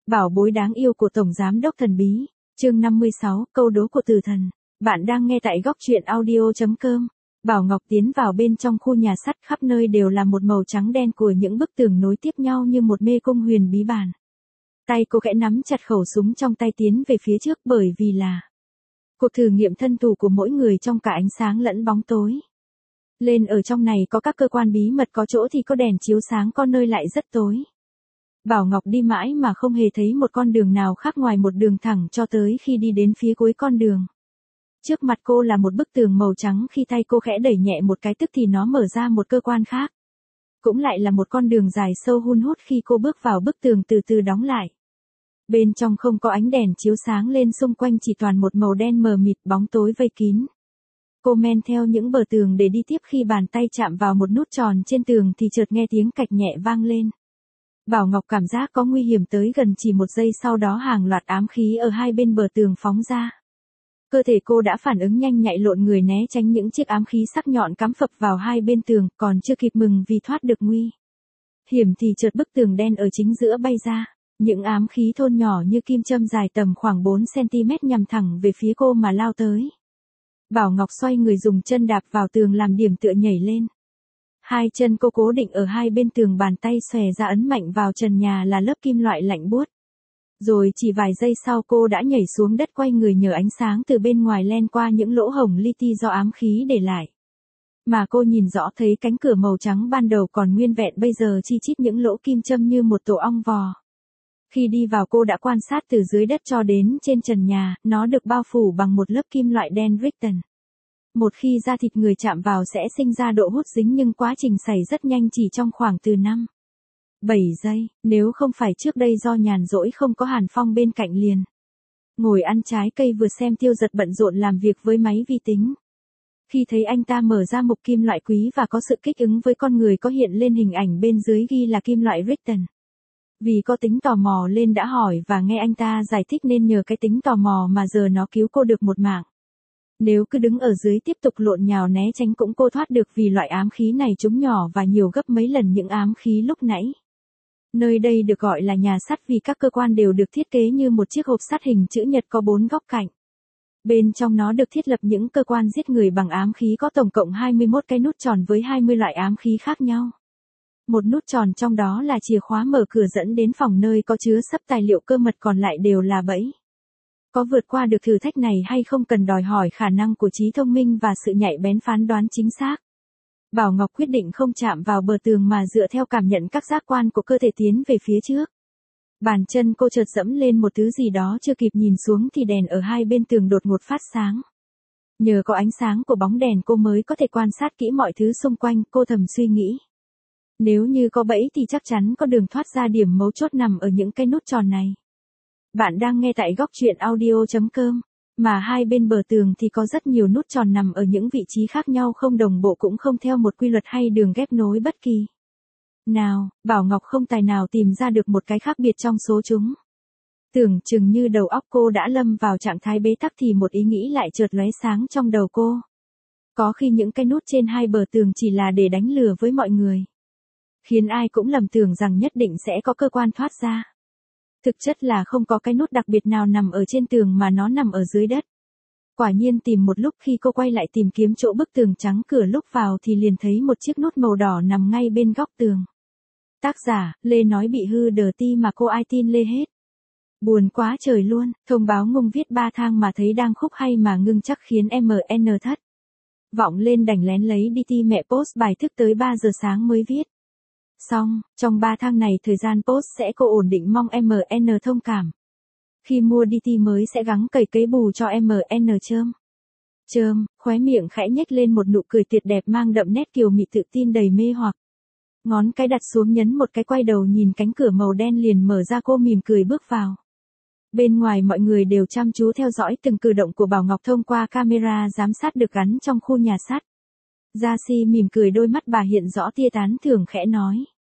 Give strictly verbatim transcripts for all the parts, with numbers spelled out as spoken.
Bảo bối đáng yêu của Tổng Giám đốc thần bí, chương năm mươi sáu, câu đố của tử thần. Bạn đang nghe tại góc truyện audio chấm com. Bảo Ngọc tiến vào bên trong khu nhà sắt, khắp nơi đều là một màu trắng đen của những bức tường nối tiếp nhau như một mê cung huyền bí bản. Tay cô khẽ nắm chặt khẩu súng trong tay tiến về phía trước, bởi vì là cuộc thử nghiệm thân thủ của mỗi người trong cả ánh sáng lẫn bóng tối. Lên ở trong này có các cơ quan bí mật, có chỗ thì có đèn chiếu sáng, có nơi lại rất tối. Bảo Ngọc đi mãi mà không hề thấy một con đường nào khác ngoài một đường thẳng, cho tới khi đi đến phía cuối con đường. Trước mặt cô là một bức tường màu trắng, khi tay cô khẽ đẩy nhẹ một cái tức thì nó mở ra một cơ quan khác. Cũng lại là một con đường dài sâu hun hút, khi cô bước vào bức tường từ từ đóng lại. Bên trong không có ánh đèn chiếu sáng lên, xung quanh chỉ toàn một màu đen mờ mịt, bóng tối vây kín. Cô men theo những bờ tường để đi tiếp, khi bàn tay chạm vào một nút tròn trên tường thì chợt nghe tiếng cạch nhẹ vang lên. Bảo Ngọc cảm giác có nguy hiểm tới gần, chỉ một giây sau đó hàng loạt ám khí ở hai bên bờ tường phóng ra. Cơ thể cô đã phản ứng nhanh, nhạy lộn người né tránh những chiếc ám khí sắc nhọn cắm phập vào hai bên tường, còn chưa kịp mừng vì thoát được nguy hiểm thì chợt bức tường đen ở chính giữa bay ra. Những ám khí thôn nhỏ như kim châm dài tầm khoảng bốn xăng-ti-mét nhằm thẳng về phía cô mà lao tới. Bảo Ngọc xoay người dùng chân đạp vào tường làm điểm tựa nhảy lên. Hai chân cô cố định ở hai bên tường, bàn tay xòe ra ấn mạnh vào trần nhà là lớp kim loại lạnh buốt. Rồi chỉ vài giây sau cô đã nhảy xuống đất, quay người nhờ ánh sáng từ bên ngoài len qua những lỗ hổng li ti do ám khí để lại. Mà cô nhìn rõ thấy cánh cửa màu trắng ban đầu còn nguyên vẹn, bây giờ chi chít những lỗ kim châm như một tổ ong vò. Khi đi vào cô đã quan sát từ dưới đất cho đến trên trần nhà, nó được bao phủ bằng một lớp kim loại đen Richten. Một khi da thịt người chạm vào sẽ sinh ra độ hút dính, nhưng quá trình xảy rất nhanh, chỉ trong khoảng từ năm bảy giây, nếu không phải trước đây do nhàn rỗi không có Hàn Phong bên cạnh liền ngồi ăn trái cây vừa xem Tiêu Giật bận rộn làm việc với máy vi tính. Khi thấy anh ta mở ra mục kim loại quý và có sự kích ứng với con người, có hiện lên hình ảnh bên dưới ghi là kim loại Richten. Vì có tính tò mò lên đã hỏi và nghe anh ta giải thích, nên nhờ cái tính tò mò mà giờ nó cứu cô được một mạng. Nếu cứ đứng ở dưới tiếp tục lộn nhào né tránh cũng cô thoát được, vì loại ám khí này chúng nhỏ và nhiều gấp mấy lần những ám khí lúc nãy. Nơi đây được gọi là nhà sắt vì các cơ quan đều được thiết kế như một chiếc hộp sắt hình chữ nhật có bốn góc cạnh. Bên trong nó được thiết lập những cơ quan giết người bằng ám khí, có tổng cộng hai mươi mốt cái nút tròn với hai mươi loại ám khí khác nhau. Một nút tròn trong đó là chìa khóa mở cửa dẫn đến phòng nơi có chứa sắp tài liệu cơ mật, còn lại đều là bẫy. Có vượt qua được thử thách này hay không cần đòi hỏi khả năng của trí thông minh và sự nhạy bén phán đoán chính xác. Bảo Ngọc quyết định không chạm vào bờ tường mà dựa theo cảm nhận các giác quan của cơ thể tiến về phía trước. Bàn chân cô chợt dẫm lên một thứ gì đó, chưa kịp nhìn xuống thì đèn ở hai bên tường đột ngột phát sáng. Nhờ có ánh sáng của bóng đèn cô mới có thể quan sát kỹ mọi thứ xung quanh, cô thầm suy nghĩ. Nếu như có bẫy thì chắc chắn có đường thoát ra, điểm mấu chốt nằm ở những cái nút tròn này. Bạn đang nghe tại góc truyện audio chấm com. Mà hai bên bờ tường thì có rất nhiều nút tròn nằm ở những vị trí khác nhau, không đồng bộ, cũng không theo một quy luật hay đường ghép nối bất kỳ nào. Bảo Ngọc không tài nào tìm ra được một cái khác biệt trong số chúng. Tưởng chừng như đầu óc cô đã lâm vào trạng thái bế tắc thì một ý nghĩ lại chợt lóe sáng trong đầu cô. Có khi những cái nút trên hai bờ tường chỉ là để đánh lừa với mọi người, khiến ai cũng lầm tưởng rằng nhất định sẽ có cơ quan thoát ra. Thực chất là không có cái nút đặc biệt nào nằm ở trên tường mà nó nằm ở dưới đất. Quả nhiên tìm một lúc, khi cô quay lại tìm kiếm chỗ bức tường trắng cửa lúc vào thì liền thấy một chiếc nút màu đỏ nằm ngay bên góc tường. Tác giả, Lê nói bị hư đờ ti mà cô ai tin Lê hết. Buồn quá trời luôn, thông báo ngung viết ba thang mà thấy đang khúc hay mà ngưng chắc khiến em en thất vọng lên, đành lén lấy đi ti mẹ post bài thức tới ba giờ sáng mới viết xong. Trong ba thang này thời gian post sẽ cô ổn định, mong em en thông cảm. Khi mua đê tê mới sẽ gắng cày cấy bù cho em en chơm. Chơm, khóe miệng khẽ nhếch lên một nụ cười tuyệt đẹp mang đậm nét kiều mị tự tin đầy mê hoặc. Ngón cái đặt xuống nhấn một cái, quay đầu nhìn cánh cửa màu đen liền mở ra, cô mỉm cười bước vào. Bên ngoài mọi người đều chăm chú theo dõi từng cử động của Bảo Ngọc thông qua camera giám sát được gắn trong khu nhà sắt. Gia Si mỉm cười, đôi mắt bà hiện rõ tia tán thưởng, khẽ nói.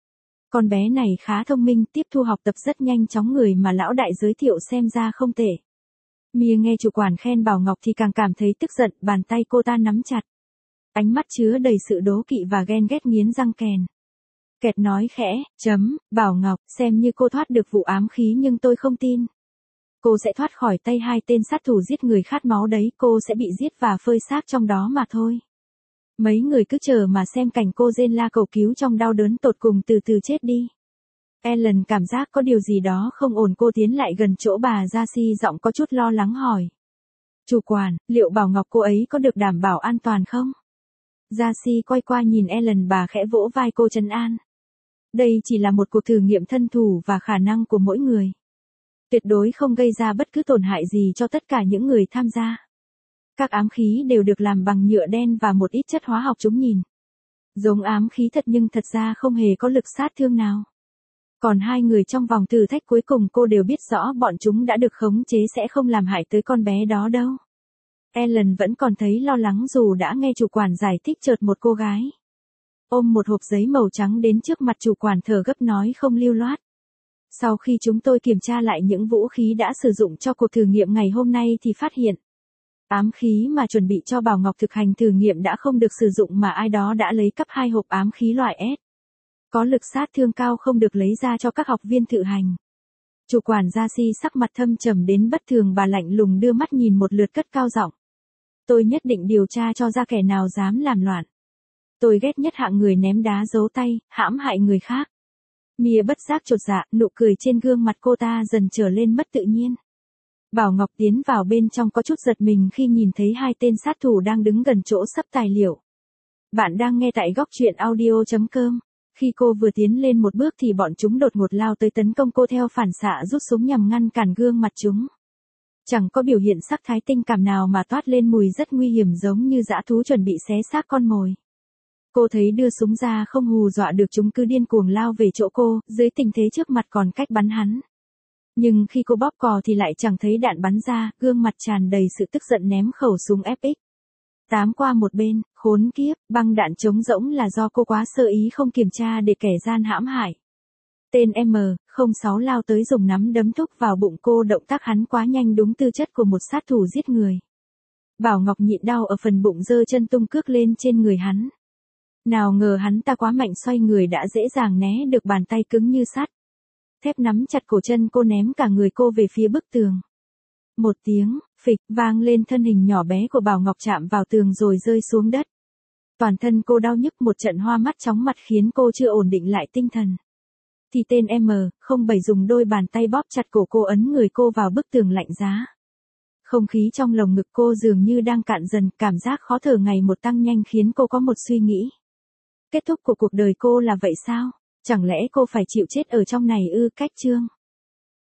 Con bé này khá thông minh, tiếp thu học tập rất nhanh chóng, người mà lão đại giới thiệu xem ra không tệ. Mia nghe chủ quản khen Bảo Ngọc thì càng cảm thấy tức giận, bàn tay cô ta nắm chặt. Ánh mắt chứa đầy sự đố kỵ và ghen ghét nghiến răng kèn. Kẹt nói khẽ, chấm, Bảo Ngọc, xem như cô thoát được vụ ám khí nhưng tôi không tin. Cô sẽ thoát khỏi tay hai tên sát thủ giết người khát máu đấy, cô sẽ bị giết và phơi xác trong đó mà thôi. Mấy người cứ chờ mà xem cảnh cô rên la cầu cứu trong đau đớn tột cùng từ từ chết đi. Ellen cảm giác có điều gì đó không ổn, cô tiến lại gần chỗ bà Darcy, giọng có chút lo lắng hỏi. Chủ quản, liệu Bảo Ngọc cô ấy có được đảm bảo an toàn không? Darcy quay qua nhìn Ellen, bà khẽ vỗ vai cô trấn an. Đây chỉ là một cuộc thử nghiệm thân thủ và khả năng của mỗi người. Tuyệt đối không gây ra bất cứ tổn hại gì cho tất cả những người tham gia. Các ám khí đều được làm bằng nhựa đen và một ít chất hóa học chúng nhìn giống ám khí thật nhưng thật ra không hề có lực sát thương nào. Còn hai người trong vòng thử thách cuối cùng cô đều biết rõ bọn chúng đã được khống chế sẽ không làm hại tới con bé đó đâu. Ellen vẫn còn thấy lo lắng dù đã nghe chủ quản giải thích. Chợt một cô gái ôm một hộp giấy màu trắng đến trước mặt chủ quản, thở gấp nói không lưu loát. Sau khi chúng tôi kiểm tra lại những vũ khí đã sử dụng cho cuộc thử nghiệm ngày hôm nay thì phát hiện ám khí mà chuẩn bị cho Bảo Ngọc thực hành thử nghiệm đã không được sử dụng mà ai đó đã lấy cắp hai hộp ám khí loại S. Có lực sát thương cao không được lấy ra cho các học viên thử hành. Chủ quản Darcy sắc mặt thâm trầm đến bất thường, bà lạnh lùng đưa mắt nhìn một lượt cất cao giọng. Tôi nhất định điều tra cho ra kẻ nào dám làm loạn. Tôi ghét nhất hạng người ném đá giấu tay, hãm hại người khác. Mia bất giác chột dạ, nụ cười trên gương mặt cô ta dần trở lên mất tự nhiên. Bảo Ngọc tiến vào bên trong có chút giật mình khi nhìn thấy hai tên sát thủ đang đứng gần chỗ sắp tài liệu. Bạn đang nghe tại góc truyện audio chấm com. Khi cô vừa tiến lên một bước thì bọn chúng đột ngột lao tới tấn công cô, theo phản xạ rút súng nhằm ngăn cản gương mặt chúng. Chẳng có biểu hiện sắc thái tình cảm nào mà toát lên mùi rất nguy hiểm, giống như dã thú chuẩn bị xé xác con mồi. Cô thấy đưa súng ra không hù dọa được chúng, cứ điên cuồng lao về chỗ cô, dưới tình thế trước mặt còn cách bắn hắn. Nhưng khi cô bóp cò thì lại chẳng thấy đạn bắn ra, gương mặt tràn đầy sự tức giận ném khẩu súng ép ích tám qua một bên. Khốn kiếp, băng đạn trống rỗng là do cô quá sơ ý không kiểm tra để kẻ gian hãm hại. Tên M không sáu lao tới dùng nắm đấm thúc vào bụng cô, động tác hắn quá nhanh, đúng tư chất của một sát thủ giết người. Bảo Ngọc nhịn đau ở phần bụng, giơ chân tung cước lên trên người hắn. Nào ngờ hắn ta quá mạnh, xoay người đã dễ dàng né được bàn tay cứng như sắt. Thép nắm chặt cổ chân cô, ném cả người cô về phía bức tường. Một tiếng phịch vang lên, thân hình nhỏ bé của Bảo Ngọc chạm vào tường rồi rơi xuống đất. Toàn thân cô đau nhức, một trận hoa mắt chóng mặt khiến cô chưa ổn định lại tinh thần. Thì tên M không bảy dùng đôi bàn tay bóp chặt cổ cô, ấn người cô vào bức tường lạnh giá. Không khí trong lồng ngực cô dường như đang cạn dần, cảm giác khó thở ngày một tăng nhanh khiến cô có một suy nghĩ. Kết thúc của cuộc đời cô là vậy sao? Chẳng lẽ cô phải chịu chết ở trong này ư? Cách chương